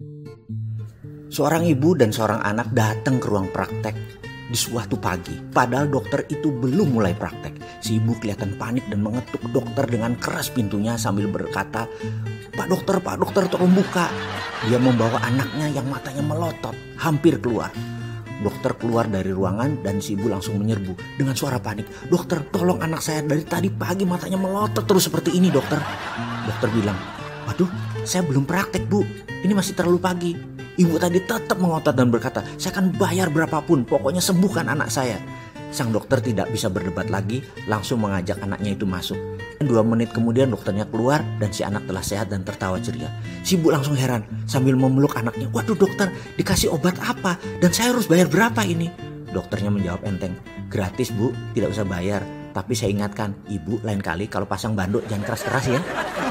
Seorang ibu dan seorang anak datang ke ruang praktek di suatu pagi. Padahal dokter itu belum mulai praktek. Si ibu kelihatan panik dan mengetuk dokter dengan keras pintunya sambil berkata, Pak dokter, tolong buka." Dia membawa anaknya yang matanya melotot, hampir keluar. Dokter keluar dari ruangan dan si ibu langsung menyerbu dengan suara panik. "Dokter, tolong anak saya, dari tadi pagi matanya melotot terus seperti ini, dokter." Dokter bilang, "Waduh, saya belum praktek, Bu. Ini masih terlalu pagi." Ibu tadi tetap mengotot dan berkata, "Saya akan bayar berapapun, pokoknya sembuhkan anak saya." Sang dokter tidak bisa berdebat lagi, langsung mengajak anaknya itu masuk. 2 menit kemudian dokternya keluar dan si anak telah sehat dan tertawa ceria. Si ibu langsung heran sambil memeluk anaknya. "Waduh dokter, dikasih obat apa? Dan saya harus bayar berapa ini?" Dokternya menjawab enteng, "Gratis Bu, tidak usah bayar. Tapi saya ingatkan, Ibu lain kali kalau pasang banduk jangan keras-keras ya."